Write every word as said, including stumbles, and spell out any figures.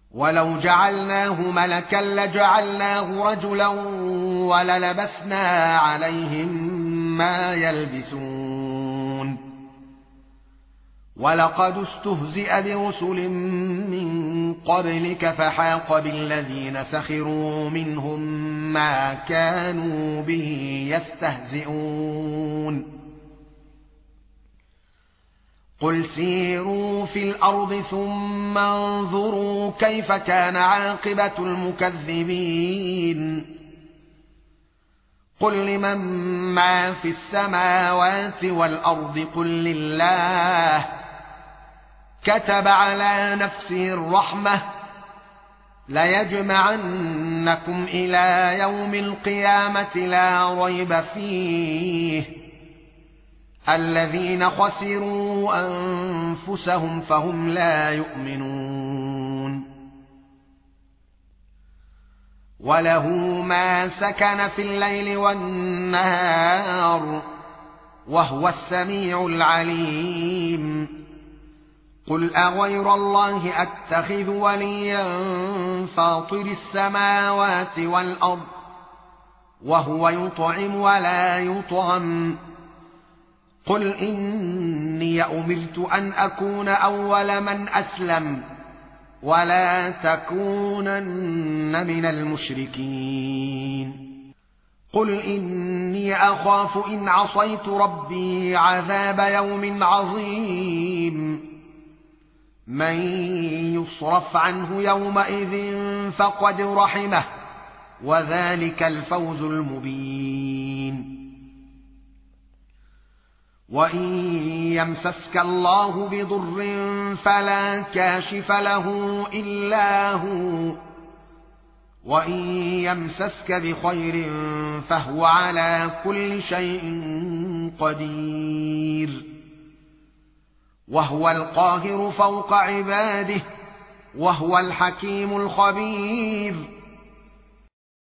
ولو جعلناه ملكا لجعلناه رجلا وللبسنا عليهم ما يلبسون ولقد استهزئ برسل من قبلك فحاق بالذين سخروا منهم ما كانوا به يستهزئون قل سيروا في الأرض ثم انظروا كيف كان عاقبة المكذبين قل لمن ما في السماوات والأرض قل لله كتب على نفسه الرحمة ليجمعنكم إلى يوم القيامة لا ريب فيه الذين خسروا أنفسهم فهم لا يؤمنون وله ما سكن في الليل والنهار وهو السميع العليم قل أغير الله أتخذ وليا فاطر السماوات والأرض وهو يطعم ولا يطعم قل إني أمرت أن أكون أول من أسلم ولا تكونن من المشركين قل إني أخاف إن عصيت ربي عذاب يوم عظيم من يصرف عنه يومئذ فقد رحمه وذلك الفوز المبين وإن يمسسك الله بضر فلا كاشف له إلا هو وإن يمسسك بخير فهو على كل شيء قدير وهو القاهر فوق عباده وهو الحكيم الخبير